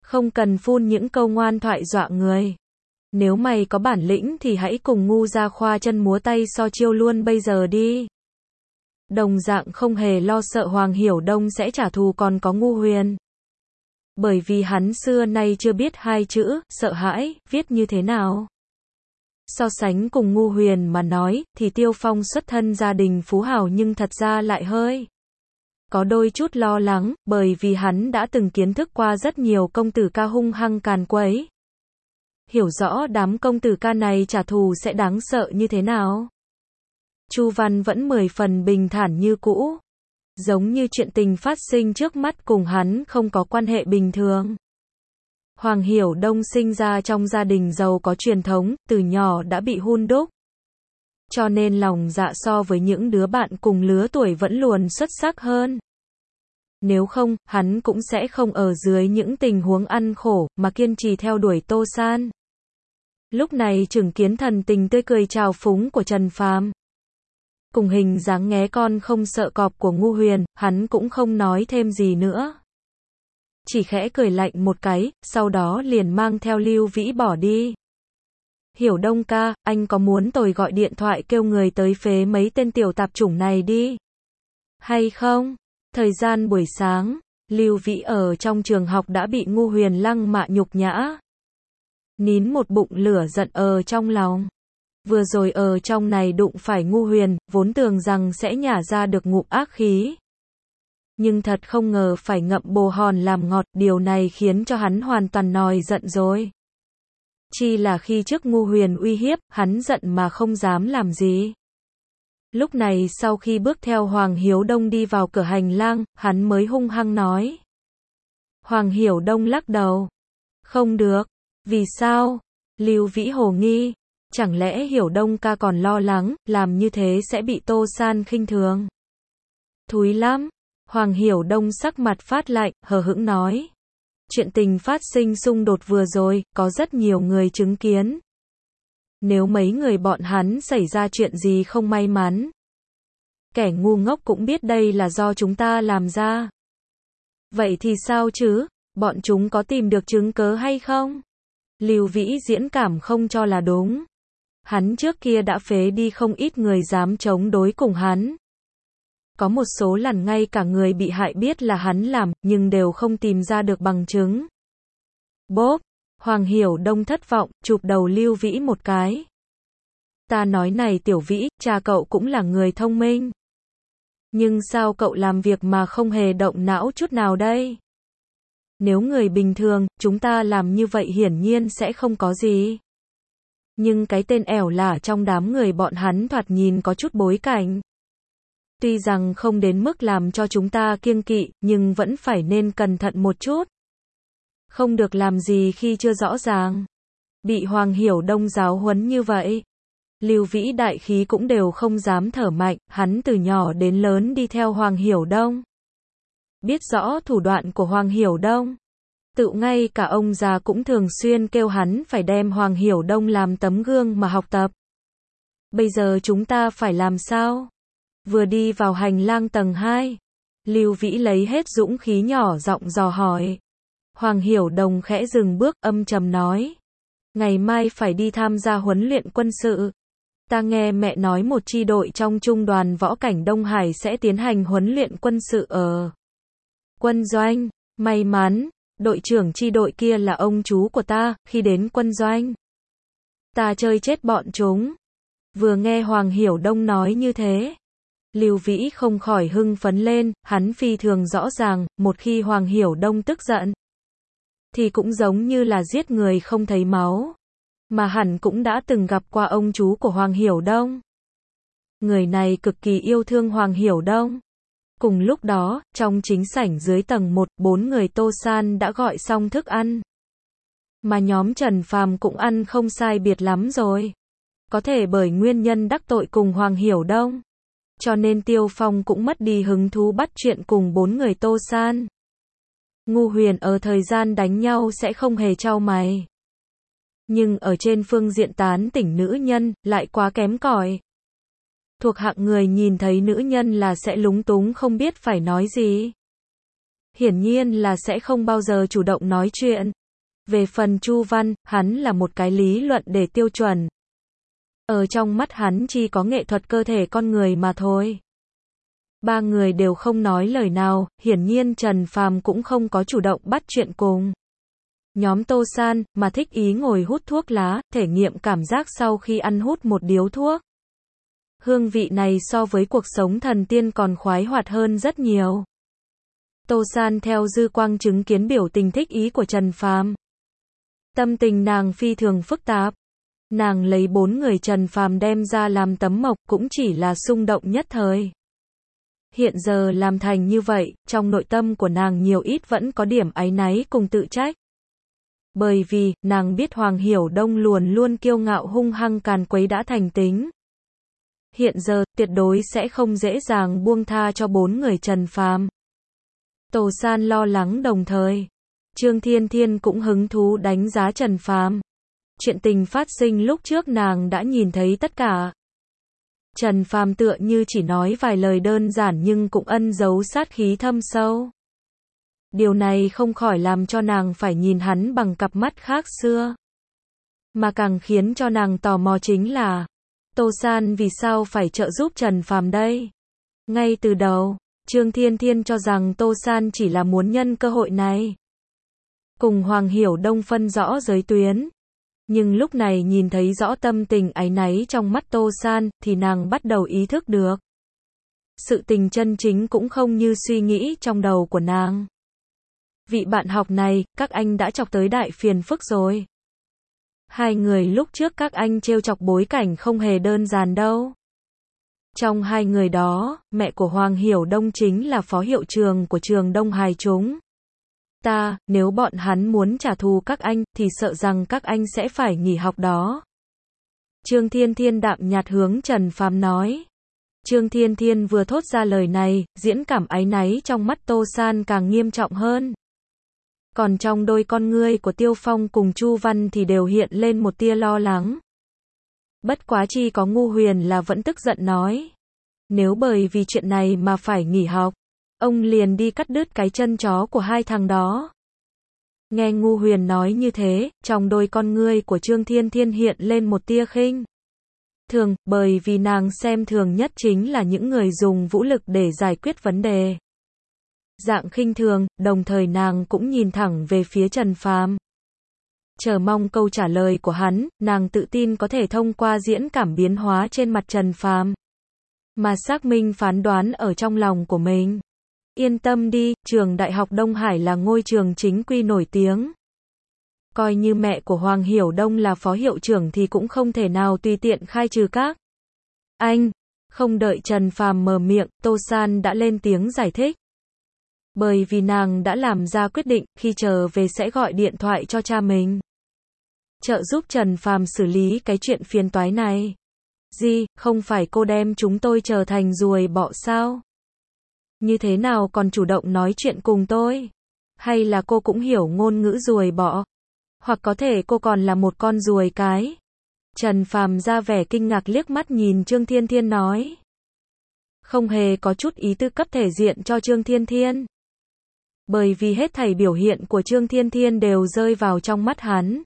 Không cần phun những câu ngoan thoại dọa người. Nếu mày có bản lĩnh thì hãy cùng ngu ra khoa chân múa tay so chiêu luôn bây giờ đi. Đồng dạng không hề lo sợ Hoàng Hiểu Đông sẽ trả thù còn có Ngu Huyền. Bởi vì hắn xưa nay chưa biết hai chữ, sợ hãi, viết như thế nào. So sánh cùng Ngu Huyền mà nói, thì Tiêu Phong xuất thân gia đình phú hào nhưng thật ra lại hơi có đôi chút lo lắng, bởi vì hắn đã từng kiến thức qua rất nhiều công tử ca hung hăng càn quấy. Hiểu rõ đám công tử ca này trả thù sẽ đáng sợ như thế nào. Chu Văn vẫn 10 phần bình thản như cũ. Giống như chuyện tình phát sinh trước mắt cùng hắn không có quan hệ bình thường. Hoàng Hiểu Đông sinh ra trong gia đình giàu có truyền thống, từ nhỏ đã bị hun đúc. Cho nên lòng dạ so với những đứa bạn cùng lứa tuổi vẫn luôn xuất sắc hơn. Nếu không, hắn cũng sẽ không ở dưới những tình huống ăn khổ, mà kiên trì theo đuổi Tô San. Lúc này chứng kiến thần tình tươi cười trào phúng của Trần Phàm, cùng hình dáng nghé con không sợ cọp của Ngu Huyền, hắn cũng không nói thêm gì nữa. Chỉ khẽ cười lạnh một cái, sau đó liền mang theo Lưu Vĩ bỏ đi. Hiểu Đông ca, anh có muốn tôi gọi điện thoại kêu người tới phế mấy tên tiểu tạp chủng này đi? Hay không? Thời gian buổi sáng, Lưu Vĩ ở trong trường học đã bị Ngu Huyền lăng mạ nhục nhã. Nín một bụng lửa giận ở trong lòng. Vừa rồi ở trong này đụng phải Ngu Huyền, vốn tưởng rằng sẽ nhả ra được ngụm ác khí. Nhưng thật không ngờ phải ngậm bồ hòn làm ngọt, điều này khiến cho hắn hoàn toàn nổi giận rồi. Chỉ là khi trước Ngu Huyền uy hiếp, hắn giận mà không dám làm gì. Lúc này sau khi bước theo Hoàng Hiểu Đông đi vào cửa hành lang, hắn mới hung hăng nói. Hoàng Hiểu Đông lắc đầu. Không được. Vì sao? Lưu Vĩ hồ nghi. Chẳng lẽ Hiểu Đông ca còn lo lắng, làm như thế sẽ bị Tô San khinh thường? Thúi lắm. Hoàng Hiểu Đông sắc mặt phát lạnh, hờ hững nói. Chuyện tình phát sinh xung đột vừa rồi, có rất nhiều người chứng kiến. Nếu mấy người bọn hắn xảy ra chuyện gì không may mắn, kẻ ngu ngốc cũng biết đây là do chúng ta làm ra. Vậy thì sao chứ? Bọn chúng có tìm được chứng cớ hay không? Lưu Vĩ diễn cảm không cho là đúng. Hắn trước kia đã phế đi không ít người dám chống đối cùng hắn. Có một số lần ngay cả người bị hại biết là hắn làm, nhưng đều không tìm ra được bằng chứng. Bốp! Hoàng Hiểu Đông thất vọng, chụp đầu Lưu Vĩ một cái. Ta nói này Tiểu Vĩ, cha cậu cũng là người thông minh. Nhưng sao cậu làm việc mà không hề động não chút nào đây? Nếu người bình thường, chúng ta làm như vậy hiển nhiên sẽ không có gì. Nhưng cái tên ẻo lả trong đám người bọn hắn thoạt nhìn có chút bối cảnh. Tuy rằng không đến mức làm cho chúng ta kiêng kỵ, nhưng vẫn phải nên cẩn thận một chút. Không được làm gì khi chưa rõ ràng. Bị Hoàng Hiểu Đông giáo huấn như vậy, Lưu Vĩ đại khí cũng đều không dám thở mạnh, hắn từ nhỏ đến lớn đi theo Hoàng Hiểu Đông. Biết rõ thủ đoạn của Hoàng Hiểu Đông. Tự ngay cả ông già cũng thường xuyên kêu hắn phải đem Hoàng Hiểu Đông làm tấm gương mà học tập. Bây giờ chúng ta phải làm sao? Vừa đi vào hành lang tầng 2, Lưu Vĩ lấy hết dũng khí nhỏ giọng dò hỏi. Hoàng Hiểu Đông khẽ dừng bước, âm trầm nói. Ngày mai phải đi tham gia huấn luyện quân sự. Ta nghe mẹ nói một chi đội trong trung đoàn võ cảnh Đông Hải sẽ tiến hành huấn luyện quân sự ở quân doanh. May mắn, đội trưởng chi đội kia là ông chú của ta, khi đến quân doanh, ta chơi chết bọn chúng. Vừa nghe Hoàng Hiểu Đông nói như thế, Lưu Vĩ không khỏi hưng phấn lên, hắn phi thường rõ ràng, một khi Hoàng Hiểu Đông tức giận, thì cũng giống như là giết người không thấy máu. Mà hẳn cũng đã từng gặp qua ông chú của Hoàng Hiểu Đông. Người này cực kỳ yêu thương Hoàng Hiểu Đông. Cùng lúc đó, trong chính sảnh dưới tầng 1, 4 người Tô San đã gọi xong thức ăn. Mà nhóm Trần Phàm cũng ăn không sai biệt lắm rồi. Có thể bởi nguyên nhân đắc tội cùng Hoàng Hiểu Đông, cho nên Tiêu Phong cũng mất đi hứng thú bắt chuyện cùng 4 người Tô San. Ngu Huyền ở thời gian đánh nhau sẽ không hề chau mày. Nhưng ở trên phương diện tán tỉnh nữ nhân, lại quá kém cỏi. Thuộc hạng người nhìn thấy nữ nhân là sẽ lúng túng không biết phải nói gì. Hiển nhiên là sẽ không bao giờ chủ động nói chuyện. Về phần Chu Văn, hắn là một cái lý luận để tiêu chuẩn. Ở trong mắt hắn chỉ có nghệ thuật cơ thể con người mà thôi. Ba người đều không nói lời nào, hiển nhiên Trần Phàm cũng không có chủ động bắt chuyện cùng nhóm Tô San, mà thích ý ngồi hút thuốc lá, thể nghiệm cảm giác sau khi ăn hút một điếu thuốc. Hương vị này so với cuộc sống thần tiên còn khoái hoạt hơn rất nhiều. Tô San theo dư quang chứng kiến biểu tình thích ý của Trần Phàm. Tâm tình nàng phi thường phức tạp. Nàng lấy 4 người Trần Phàm đem ra làm tấm mộc cũng chỉ là xung động nhất thời. Hiện giờ làm thành như vậy, trong nội tâm của nàng nhiều ít vẫn có điểm áy náy cùng tự trách. Bởi vì, nàng biết Hoàng Hiểu Đông luôn luôn kiêu ngạo hung hăng càn quấy đã thành tính. Hiện giờ, tuyệt đối sẽ không dễ dàng buông tha cho 4 người Trần Phàm. Tô San lo lắng đồng thời. Trương Thiên Thiên cũng hứng thú đánh giá Trần Phàm. Chuyện tình phát sinh lúc trước nàng đã nhìn thấy tất cả. Trần Phàm tựa như chỉ nói vài lời đơn giản nhưng cũng ẩn giấu sát khí thâm sâu. Điều này không khỏi làm cho nàng phải nhìn hắn bằng cặp mắt khác xưa. Mà càng khiến cho nàng tò mò chính là Tô San vì sao phải trợ giúp Trần Phàm đây? Ngay từ đầu, Trương Thiên Thiên cho rằng Tô San chỉ là muốn nhân cơ hội này cùng Hoàng Hiểu Đông phân rõ giới tuyến. Nhưng lúc này nhìn thấy rõ tâm tình áy náy trong mắt Tô San, thì nàng bắt đầu ý thức được. Sự tình chân chính cũng không như suy nghĩ trong đầu của nàng. Vị bạn học này, các anh đã chọc tới đại phiền phức rồi. Hai người lúc trước các anh trêu chọc bối cảnh không hề đơn giản đâu. Trong hai người đó, mẹ của Hoàng Hiểu Đông chính là phó hiệu trưởng của trường Đông Hải chúng nếu bọn hắn muốn trả thù các anh, thì sợ rằng các anh sẽ phải nghỉ học đó. Trương Thiên Thiên đạm nhạt hướng Trần Phàm nói. Trương Thiên Thiên vừa thốt ra lời này, diễn cảm áy náy trong mắt Tô San càng nghiêm trọng hơn. Còn trong đôi con ngươi của Tiêu Phong cùng Chu Văn thì đều hiện lên một tia lo lắng. Bất quá chi có Ngu Huyền là vẫn tức giận nói. Nếu bởi vì chuyện này mà phải nghỉ học, ông liền đi cắt đứt cái chân chó của hai thằng đó. Nghe Ngu Huyền nói như thế, trong đôi con ngươi của Trương Thiên Thiên hiện lên một tia khinh thường, bởi vì nàng xem thường nhất chính là những người dùng vũ lực để giải quyết vấn đề. Dạng khinh thường, đồng thời nàng cũng nhìn thẳng về phía Trần Phàm. Chờ mong câu trả lời của hắn, nàng tự tin có thể thông qua diễn cảm biến hóa trên mặt Trần Phàm mà xác minh phán đoán ở trong lòng của mình. Yên tâm đi, trường Đại học Đông Hải là ngôi trường chính quy nổi tiếng. Coi như mẹ của Hoàng Hiểu Đông là phó hiệu trưởng thì cũng không thể nào tùy tiện khai trừ các anh. Không đợi Trần Phàm mở miệng, Tô San đã lên tiếng giải thích. Bởi vì nàng đã làm ra quyết định, khi trở về sẽ gọi điện thoại cho cha mình. Trợ giúp Trần Phàm xử lý cái chuyện phiền toái này. Gì, không phải cô đem chúng tôi trở thành ruồi bọ sao? Như thế nào còn chủ động nói chuyện cùng tôi? Hay là cô cũng hiểu ngôn ngữ ruồi bọ? Hoặc có thể cô còn là một con ruồi cái? Trần Phàm ra vẻ kinh ngạc liếc mắt nhìn Trương Thiên Thiên nói. Không hề có chút ý tư cấp thể diện cho Trương Thiên Thiên. Bởi vì hết thảy biểu hiện của Trương Thiên Thiên đều rơi vào trong mắt hắn.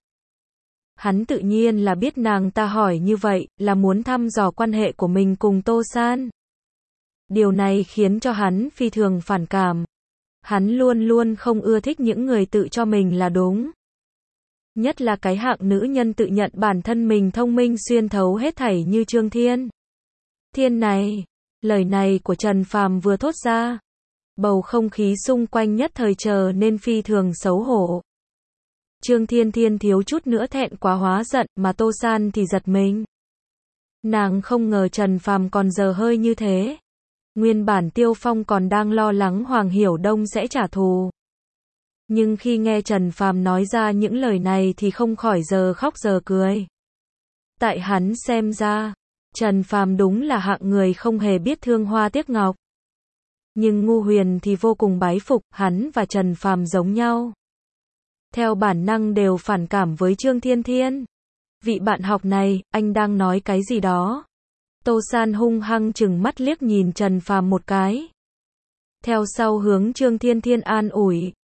Hắn tự nhiên là biết nàng ta hỏi như vậy, là muốn thăm dò quan hệ của mình cùng Tô San. Điều này khiến cho hắn phi thường phản cảm. Hắn luôn luôn không ưa thích những người tự cho mình là đúng. Nhất là cái hạng nữ nhân tự nhận bản thân mình thông minh xuyên thấu hết thảy như Trương Thiên Thiên này. Lời này của Trần Phàm vừa thốt ra, bầu không khí xung quanh nhất thời trở nên phi thường xấu hổ. Trương Thiên Thiên thiếu chút nữa thẹn quá hóa giận, mà Tô San thì giật mình. Nàng không ngờ Trần Phàm còn dở hơi như thế. Nguyên bản Tiêu Phong còn đang lo lắng Hoàng Hiểu Đông sẽ trả thù. Nhưng khi nghe Trần Phàm nói ra những lời này thì không khỏi giờ khóc giờ cười. Tại hắn xem ra, Trần Phàm đúng là hạng người không hề biết thương hoa tiếc ngọc. Nhưng Ngu Huyền thì vô cùng bái phục, hắn và Trần Phàm giống nhau. Theo bản năng đều phản cảm với Trương Thiên Thiên. Vị bạn học này, anh đang nói cái gì đó? Tô San hung hăng chừng mắt liếc nhìn Trần Phàm một cái. Theo sau hướng Trương Thiên Thiên an ủi.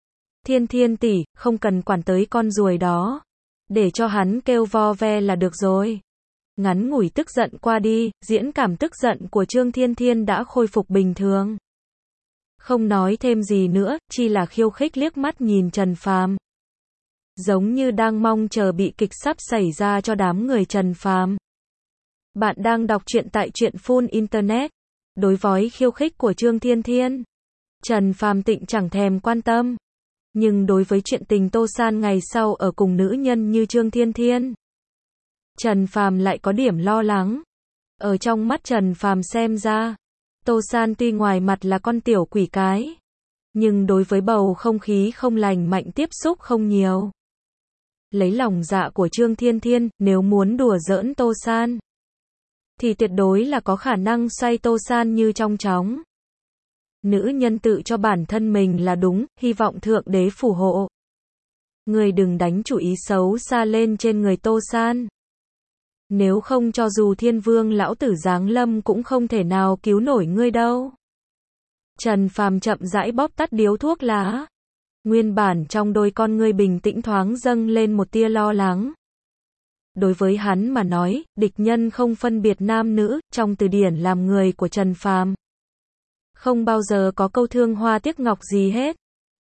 Thiên Thiên tỷ, không cần quản tới con ruồi đó. Để cho hắn kêu vo ve là được rồi. Ngắn ngủi tức giận qua đi, diễn cảm tức giận của Trương Thiên Thiên đã khôi phục bình thường. Không nói thêm gì nữa, chỉ là khiêu khích liếc mắt nhìn Trần Phàm. Giống như đang mong chờ bị kịch sắp xảy ra cho đám người Trần Phàm. Bạn đang đọc truyện tại truyện Full Internet. Đối với khiêu khích của Trương Thiên Thiên, Trần Phàm tịnh chẳng thèm quan tâm. Nhưng đối với chuyện tình Tô San ngày sau ở cùng nữ nhân như Trương Thiên Thiên, Trần Phàm lại có điểm lo lắng. Ở trong mắt Trần Phàm xem ra, Tô San tuy ngoài mặt là con tiểu quỷ cái, nhưng đối với bầu không khí không lành mạnh tiếp xúc không nhiều. Lấy lòng dạ của Trương Thiên Thiên, nếu muốn đùa giỡn Tô San, thì tuyệt đối là có khả năng xoay Tô San như trong chóng. Nữ nhân tự cho bản thân mình là đúng, hy vọng Thượng Đế phù hộ. Người đừng đánh chủ ý xấu xa lên trên người Tô San. Nếu không cho dù Thiên Vương lão tử giáng lâm cũng không thể nào cứu nổi ngươi đâu. Trần Phàm chậm rãi bóp tắt điếu thuốc lá. Nguyên bản trong đôi con ngươi bình tĩnh thoáng dâng lên một tia lo lắng. Đối với hắn mà nói, địch nhân không phân biệt nam nữ, trong từ điển làm người của Trần Phàm không bao giờ có câu thương hoa tiếc ngọc gì hết.